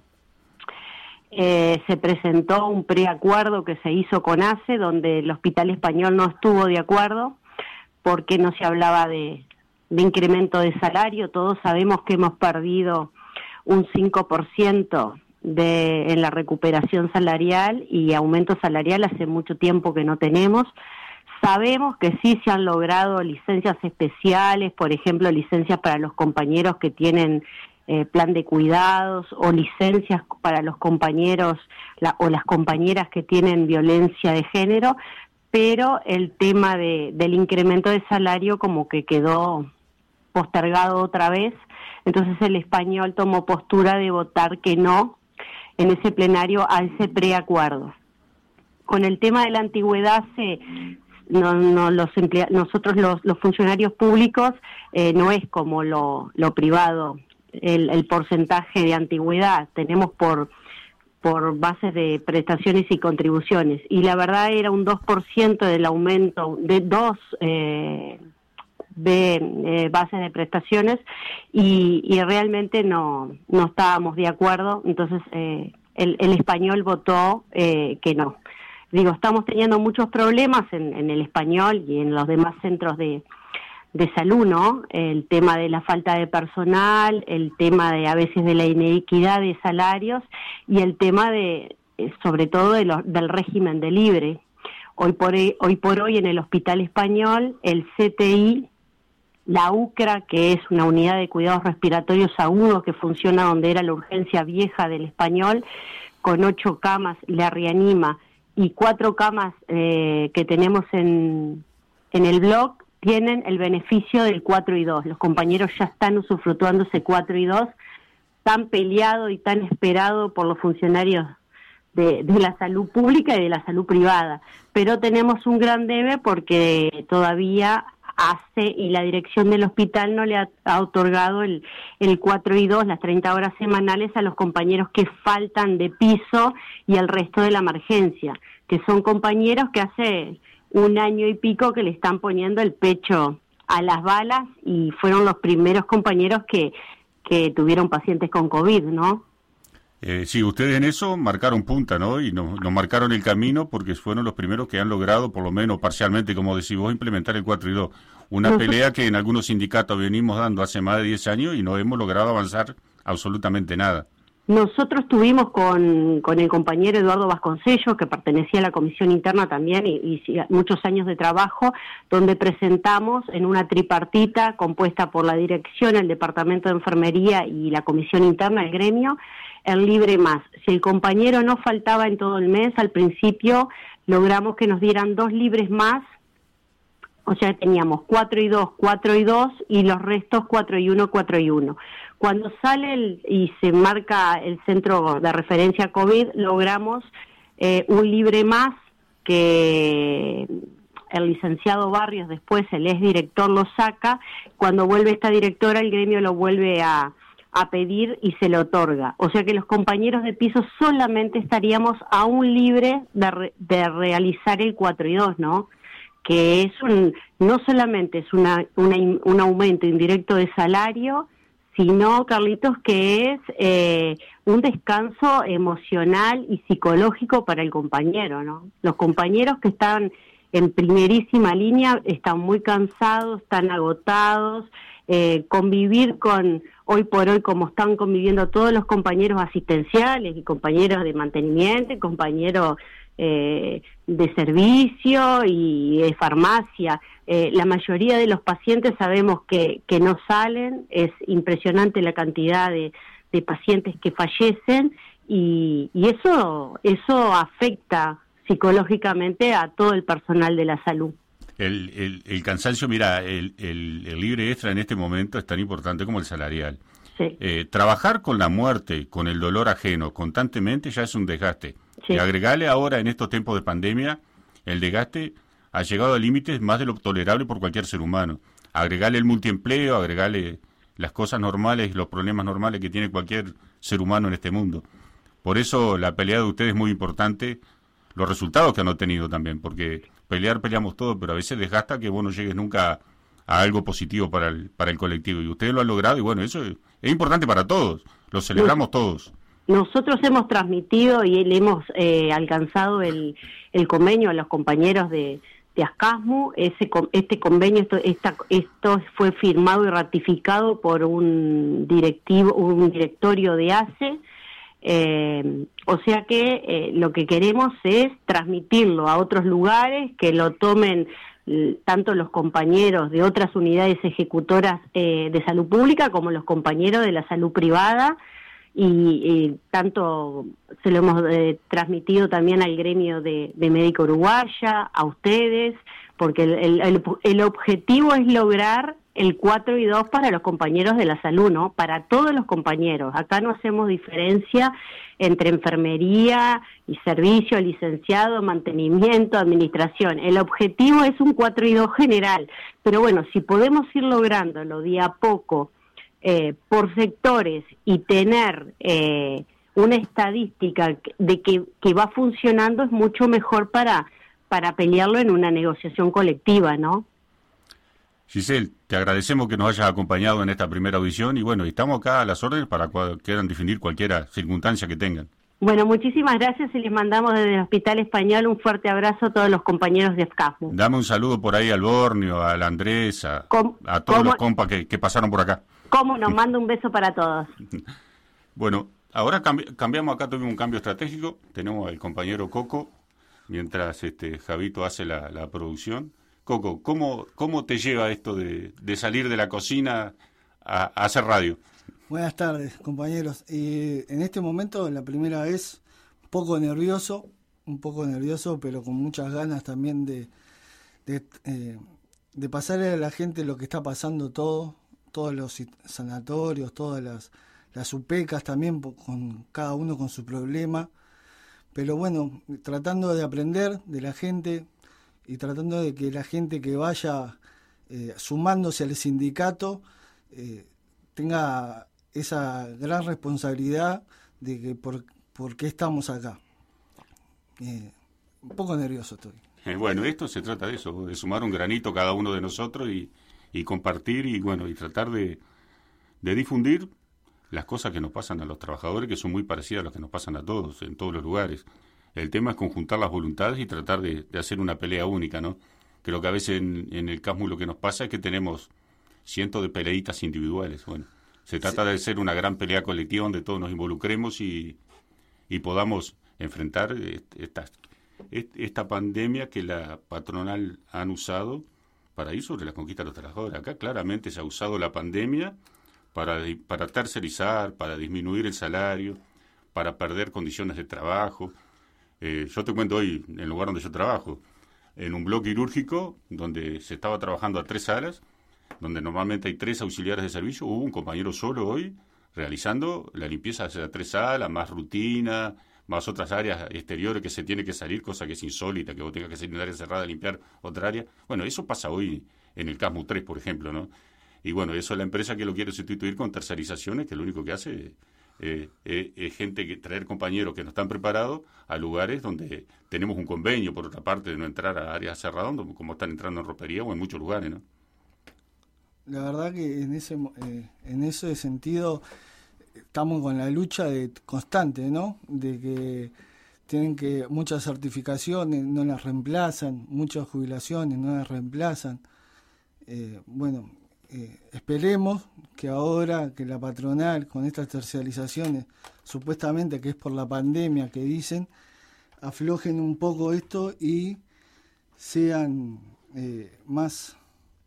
Eh, se presentó un preacuerdo que se hizo con A C E, donde el Hospital Español no estuvo de acuerdo porque no se hablaba de, de incremento de salario. Todos sabemos que hemos perdido un cinco por ciento de, en la recuperación salarial, y aumento salarial hace mucho tiempo que no tenemos. Sabemos que sí se han logrado licencias especiales, por ejemplo, licencias para los compañeros que tienen Eh, plan de cuidados, o licencias para los compañeros la, o las compañeras que tienen violencia de género, pero el tema de, del incremento de salario como que quedó postergado otra vez. Entonces el Español tomó postura de votar que no en ese plenario a ese preacuerdo. Con el tema de la antigüedad se No, no los emplea- nosotros los, los funcionarios públicos eh, no es como lo, lo privado. El, el porcentaje de antigüedad tenemos por por bases de prestaciones y contribuciones, y la verdad era un dos por ciento del aumento de dos eh, de eh, bases de prestaciones, y, y realmente no no estábamos de acuerdo. Entonces eh, el, el Español votó eh, que no. Digo, estamos teniendo muchos problemas en, en el Español y en los demás centros de de salud, ¿no? El tema de la falta de personal, el tema de a veces de la inequidad de salarios, y el tema de, sobre todo, de lo, del régimen de libre. Hoy por, hoy por hoy en el Hospital Español, el C T I, la U C R A, que es una unidad de cuidados respiratorios agudos que funciona donde era la urgencia vieja del Español, con ocho camas, la reanima, y cuatro camas eh, que tenemos en, en el blog, tienen el beneficio del cuatro y dos. Los compañeros ya están usufructuando ese cuatro y dos, tan peleado y tan esperado por los funcionarios de, de la salud pública y de la salud privada. Pero tenemos un gran debe porque todavía A C E y la dirección del hospital no le ha, ha otorgado el, el cuatro y dos, las treinta horas semanales, a los compañeros que faltan de piso y al resto de la emergencia, que son compañeros que hace un año y pico que le están poniendo el pecho a las balas, y fueron los primeros compañeros que, que tuvieron pacientes con COVID, ¿no? Eh, sí, ustedes en eso marcaron punta, ¿no? Y nos, nos marcaron el camino porque fueron los primeros que han logrado, por lo menos parcialmente, como decís vos, implementar el cuatro y dos. Una Nosotros... pelea que en algunos sindicatos venimos dando hace más de diez años y no hemos logrado avanzar absolutamente nada. Nosotros tuvimos con, con el compañero Eduardo Vasconcellos, que pertenecía a la Comisión Interna también, y, y muchos años de trabajo, donde presentamos en una tripartita compuesta por la dirección, el Departamento de Enfermería y la Comisión Interna, el gremio, el libre más. Si el compañero no faltaba en todo el mes, al principio logramos que nos dieran dos libres más, o sea, teníamos cuatro y dos, cuatro y dos, y los restos cuatro y uno, cuatro y uno. Cuando sale el, y se marca el centro de referencia COVID, logramos eh, un libre más que el licenciado Barrios después, el exdirector, lo saca. Cuando vuelve esta directora, el gremio lo vuelve a, a pedir y se le otorga. O sea que los compañeros de piso solamente estaríamos aún libres de, re, de realizar el cuatro y dos, ¿no? Que es un, no solamente es una, una, un aumento indirecto de salario, sino, Carlitos, que es eh, un descanso emocional y psicológico para el compañero, ¿no? Los compañeros que están en primerísima línea están muy cansados, están agotados, eh, convivir con, hoy por hoy, como están conviviendo todos los compañeros asistenciales y compañeros de mantenimiento y compañeros eh, de servicio y de farmacia. Eh, la mayoría de los pacientes sabemos que, que no salen, es impresionante la cantidad de, de pacientes que fallecen y, y eso, eso afecta psicológicamente a todo el personal de la salud. El, el, el cansancio, mira, el, el, el libre extra en este momento es tan importante como el salarial. Sí. Eh, trabajar con la muerte, con el dolor ajeno, constantemente ya es un desgaste. Sí. Y agregarle ahora en estos tiempos de pandemia, el desgaste ha llegado a límites más de lo tolerable por cualquier ser humano. Agregarle el multiempleo, agregarle las cosas normales, los problemas normales que tiene cualquier ser humano en este mundo. Por eso la pelea de ustedes es muy importante, los resultados que han obtenido también, porque pelear peleamos todos, pero a veces desgasta que vos no llegues nunca a, a algo positivo para el, para el colectivo. Y ustedes lo han logrado y bueno, eso es, es importante para todos, lo celebramos todos. Nosotros hemos transmitido y le hemos eh, alcanzado el, el convenio a los compañeros de, de ASCASMU. Ese, este convenio, esto, esta, esto fue firmado y ratificado por un directivo, un directorio de A C E. Eh, o sea que eh, lo que queremos es transmitirlo a otros lugares, que lo tomen eh, tanto los compañeros de otras unidades ejecutoras eh, de salud pública como los compañeros de la salud privada. Y, y tanto se lo hemos eh, transmitido también al gremio de, de Médica Uruguaya, a ustedes, porque el, el, el, el objetivo es lograr el cuatro y dos para los compañeros de la salud, ¿no? Para todos los compañeros. Acá no hacemos diferencia entre enfermería y servicio, licenciado, mantenimiento, administración. El objetivo es un cuatro y dos general. Pero bueno, si podemos ir lográndolo de a poco, Eh, por sectores y tener eh, una estadística de que, que va funcionando, es mucho mejor para, para pelearlo en una negociación colectiva, ¿no? Giselle, te agradecemos que nos hayas acompañado en esta primera audición y bueno, estamos acá a las órdenes para que quieran definir cualquier circunstancia que tengan. Bueno, muchísimas gracias y les mandamos desde el Hospital Español un fuerte abrazo a todos los compañeros de ASCASMU. Dame un saludo por ahí al Borneo, al Andrés, a, a todos ¿Cómo? los compas que, que pasaron por acá. ¿Cómo? Nos mando un beso para todos. Bueno, ahora cambi cambiamos acá, tuvimos un cambio estratégico. Tenemos al compañero Coco, mientras este Javito hace la, la producción. Coco, ¿cómo, cómo te lleva esto de, de salir de la cocina a, a hacer radio? Buenas tardes, compañeros. Eh, en este momento, la primera vez, un poco nervioso, un poco nervioso, pero con muchas ganas también de, de, eh, de pasarle a la gente lo que está pasando todo, todos los sanatorios, todas las, las U P E C As también, con cada uno con su problema. Pero bueno, tratando de aprender de la gente y tratando de que la gente que vaya eh, sumándose al sindicato eh, tenga esa gran responsabilidad de que por, por qué estamos acá. Eh, un poco nervioso estoy. Eh, bueno, esto se trata de eso, de sumar un granito cada uno de nosotros y, y compartir y bueno y tratar de, de difundir las cosas que nos pasan a los trabajadores, que son muy parecidas a las que nos pasan a todos, en todos los lugares. El tema es conjuntar las voluntades y tratar de, de hacer una pelea única, ¿no? Creo que a veces en, en el CASMU lo que nos pasa es que tenemos cientos de peleitas individuales. Bueno, se trata sí. de hacer una gran pelea colectiva donde todos nos involucremos y, y podamos enfrentar esta, esta pandemia que la patronal han usado para ir sobre la conquista de los trabajadores. Acá claramente se ha usado la pandemia para, para tercerizar, para disminuir el salario, para perder condiciones de trabajo. Eh, yo te cuento hoy, en el lugar donde yo trabajo, en un bloque quirúrgico donde se estaba trabajando a tres salas, donde normalmente hay tres auxiliares de servicio, hubo un compañero solo hoy realizando la limpieza de esas tres salas, más rutina, más otras áreas exteriores que se tiene que salir, cosa que es insólita, que vos tengas que salir de un área cerrada a limpiar otra área. Bueno, eso pasa hoy en el CASMU tres, por ejemplo, ¿no? Y bueno, eso es la empresa que lo quiere sustituir con tercerizaciones, que lo único que hace es, eh, eh, es gente que traer compañeros que no están preparados a lugares donde tenemos un convenio, por otra parte, de no entrar a áreas cerradas, como están entrando en ropería o en muchos lugares, ¿no? La verdad que en ese eh, en ese sentido estamos con la lucha de constante, ¿no? De que tienen que muchas certificaciones no las reemplazan, muchas jubilaciones no las reemplazan. Eh, bueno, eh, esperemos que ahora que la patronal con estas terciarizaciones, supuestamente que es por la pandemia que dicen, aflojen un poco esto y sean eh, más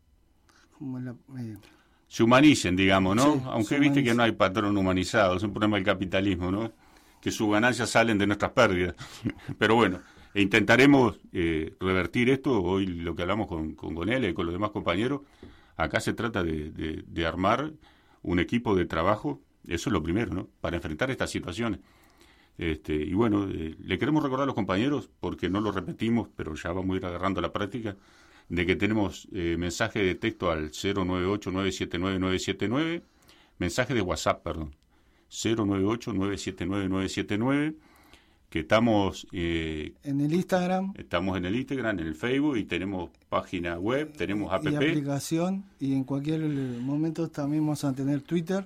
como la, eh, se humanicen, digamos, ¿no? Sí, aunque viste que no hay patrón humanizado, es un problema del capitalismo, ¿no? Que sus ganancias salen de nuestras pérdidas. Pero bueno, e intentaremos eh, revertir esto. Hoy lo que hablamos con, con Gonele y con los demás compañeros, acá se trata de, de, de armar un equipo de trabajo, eso es lo primero, ¿no? Para enfrentar estas situaciones. Este, y bueno, eh, le queremos recordar a los compañeros, porque no lo repetimos, pero ya vamos a ir agarrando la práctica, de que tenemos eh, mensaje de texto al cero nueve ocho nueve siete nueve nueve siete nueve, mensaje de WhatsApp, perdón, cero nueve ocho nueve siete nueve nueve siete nueve, que estamos eh, en el Instagram, estamos en el Instagram, en el Facebook, y tenemos página web, tenemos app, y aplicación, y en cualquier momento también vamos a tener Twitter,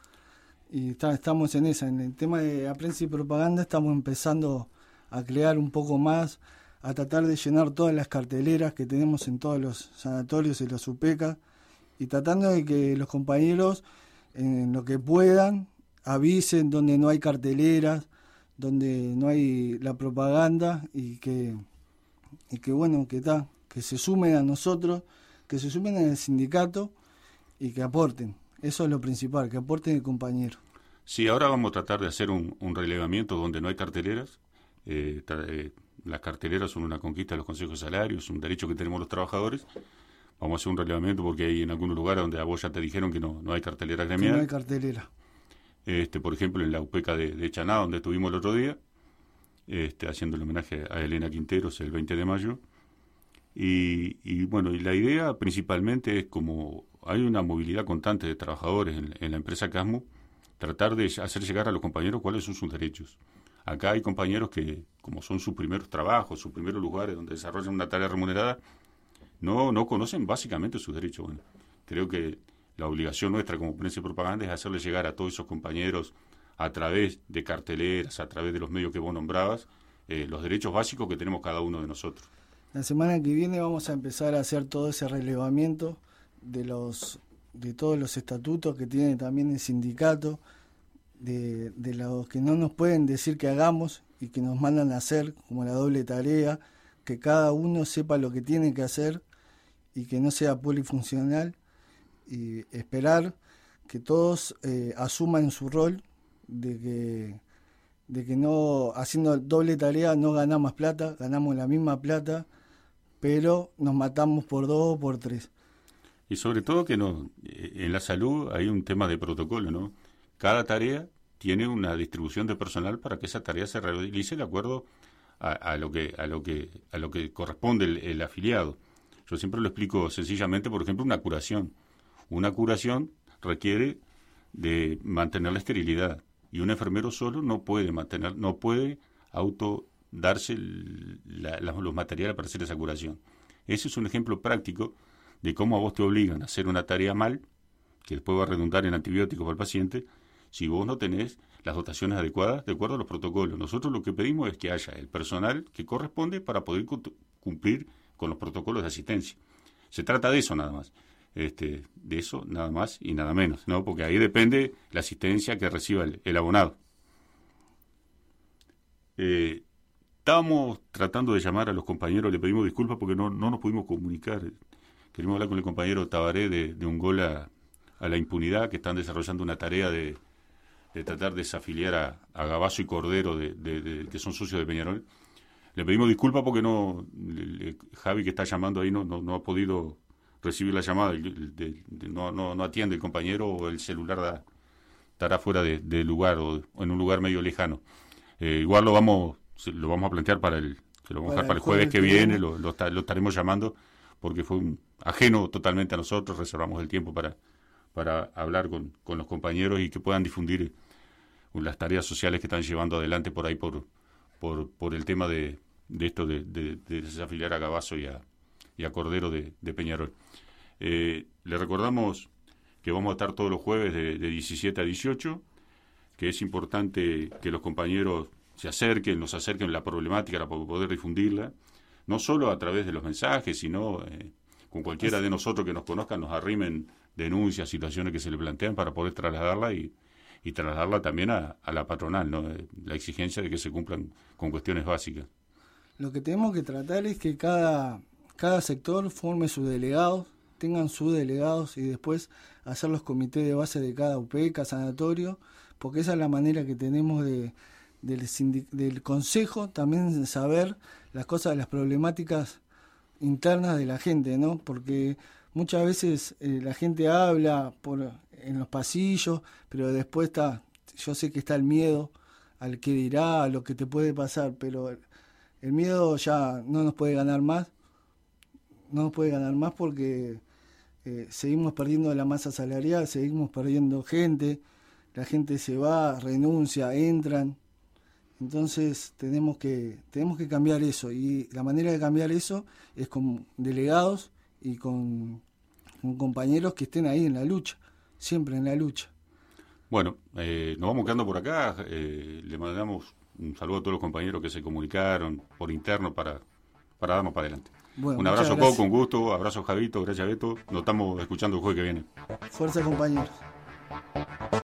y está, estamos en esa, en el tema de la prensa y propaganda estamos empezando a crear un poco más, a tratar de llenar todas las carteleras que tenemos en todos los sanatorios y los U P E C A, y tratando de que los compañeros, en lo que puedan, avisen donde no hay carteleras, donde no hay la propaganda, y que, y que bueno, que está, que se sumen a nosotros, que se sumen al sindicato y que aporten. Eso es lo principal, que aporten el compañero. Sí, ahora vamos a tratar de hacer un, un relevamiento donde no hay carteleras. Eh, tra- eh, las carteleras son una conquista de los consejos de salarios, un derecho que tenemos los trabajadores. Vamos a hacer un relevamiento porque hay en algunos lugares donde a vos ya te dijeron que no, no hay cartelera gremial. Que no hay cartelera. Este, por ejemplo, en la U P E C A de, de Chaná, donde estuvimos el otro día, este, haciendo el homenaje a Elena Quinteros el veinte de mayo. Y, y bueno, y la idea principalmente es, como hay una movilidad constante de trabajadores en, en la empresa CASMU, tratar de hacer llegar a los compañeros cuáles son sus derechos. Acá hay compañeros que, como son sus primeros trabajos, sus primeros lugares donde desarrollan una tarea remunerada, no, no conocen básicamente sus derechos. Bueno, creo que la obligación nuestra como prensa y propaganda es hacerle llegar a todos esos compañeros, a través de carteleras, a través de los medios que vos nombrabas, eh, los derechos básicos que tenemos cada uno de nosotros. La semana que viene vamos a empezar a hacer todo ese relevamiento de los de todos los estatutos que tiene también el sindicato, de, de los que no nos pueden decir que hagamos y que nos mandan a hacer, como la doble tarea, que cada uno sepa lo que tiene que hacer y que no sea polifuncional, y esperar que todos eh, asuman su rol de que de que no, haciendo doble tarea no ganamos plata, ganamos la misma plata, pero nos matamos por dos o por tres. Y sobre todo que no, en la salud hay un tema de protocolo, ¿no? Cada tarea tiene una distribución de personal para que esa tarea se realice de acuerdo a, a lo que a lo que a lo que corresponde el, el afiliado. Yo siempre lo explico sencillamente, por ejemplo, una curación. Una curación requiere de mantener la esterilidad, y un enfermero solo no puede mantener, no puede auto darse el, la, la, los materiales para hacer esa curación. Ese es un ejemplo práctico de cómo a vos te obligan a hacer una tarea mal, que después va a redundar en antibióticos para el paciente, si vos no tenés las dotaciones adecuadas de acuerdo a los protocolos. Nosotros lo que pedimos es que haya el personal que corresponde para poder cumplir con los protocolos de asistencia. Se trata de eso nada más. Este, de eso nada más y nada menos, ¿no? Porque ahí depende la asistencia que reciba el, el abonado. Eh, estábamos tratando de llamar a los compañeros, le pedimos disculpas porque no, no nos pudimos comunicar. Queremos hablar con el compañero Tabaré de, de un gol a, a la impunidad, que están desarrollando una tarea de, de tratar de desafiliar a, a Gabazo y Cordero, de, de, de, que son socios de Peñarol. Le pedimos disculpas porque no le, le, Javi, que está llamando ahí, no, no, no ha podido recibir la llamada, de, de, de, no, no, no atiende el compañero, o el celular da, estará fuera de, de lugar o, o en un lugar medio lejano. Eh, igual lo vamos lo vamos a plantear para el, se lo vamos a dejar para el jueves que viene, lo, lo, lo estaremos llamando, porque fue un ajeno totalmente a nosotros, reservamos el tiempo para, para hablar con, con los compañeros y que puedan difundir las tareas sociales que están llevando adelante por ahí por, por, por el tema de, de esto de, de, de desafiliar a Cavazo y a, y a Cordero de, de Peñarol. Eh, le recordamos que vamos a estar todos los jueves de, de diecisiete a dieciocho, que es importante que los compañeros se acerquen, nos acerquen la problemática para poder difundirla, no solo a través de los mensajes, sino eh, con cualquiera de nosotros que nos conozcan, nos arrimen denuncias, situaciones que se le plantean para poder trasladarla y, y trasladarla también a, a la patronal, ¿no? La exigencia de que se cumplan con cuestiones básicas. Lo que tenemos que tratar es que cada, cada sector forme sus delegados, tengan sus delegados y después hacer los comités de base de cada U P, cada sanatorio, porque esa es la manera que tenemos de, del, sindic- del consejo también saber las cosas, las problemáticas internas de la gente, ¿no? Porque muchas veces eh, la gente habla por en los pasillos, pero después está, yo sé que está el miedo al que dirá, a lo que te puede pasar, pero el, el miedo ya no nos puede ganar más, no nos puede ganar más porque eh, seguimos perdiendo la masa salarial, seguimos perdiendo gente, la gente se va, renuncia, entran, entonces tenemos que tenemos que cambiar eso, y la manera de cambiar eso es con delegados y con, con compañeros que estén ahí en la lucha, siempre en la lucha. Bueno, eh, nos vamos quedando por acá, eh, le mandamos un saludo a todos los compañeros que se comunicaron por interno para, para darnos para adelante. Bueno, un abrazo, gracias. Coco, un gusto, abrazo Javito, gracias Beto, nos estamos escuchando el jueves que viene. Fuerza, compañeros.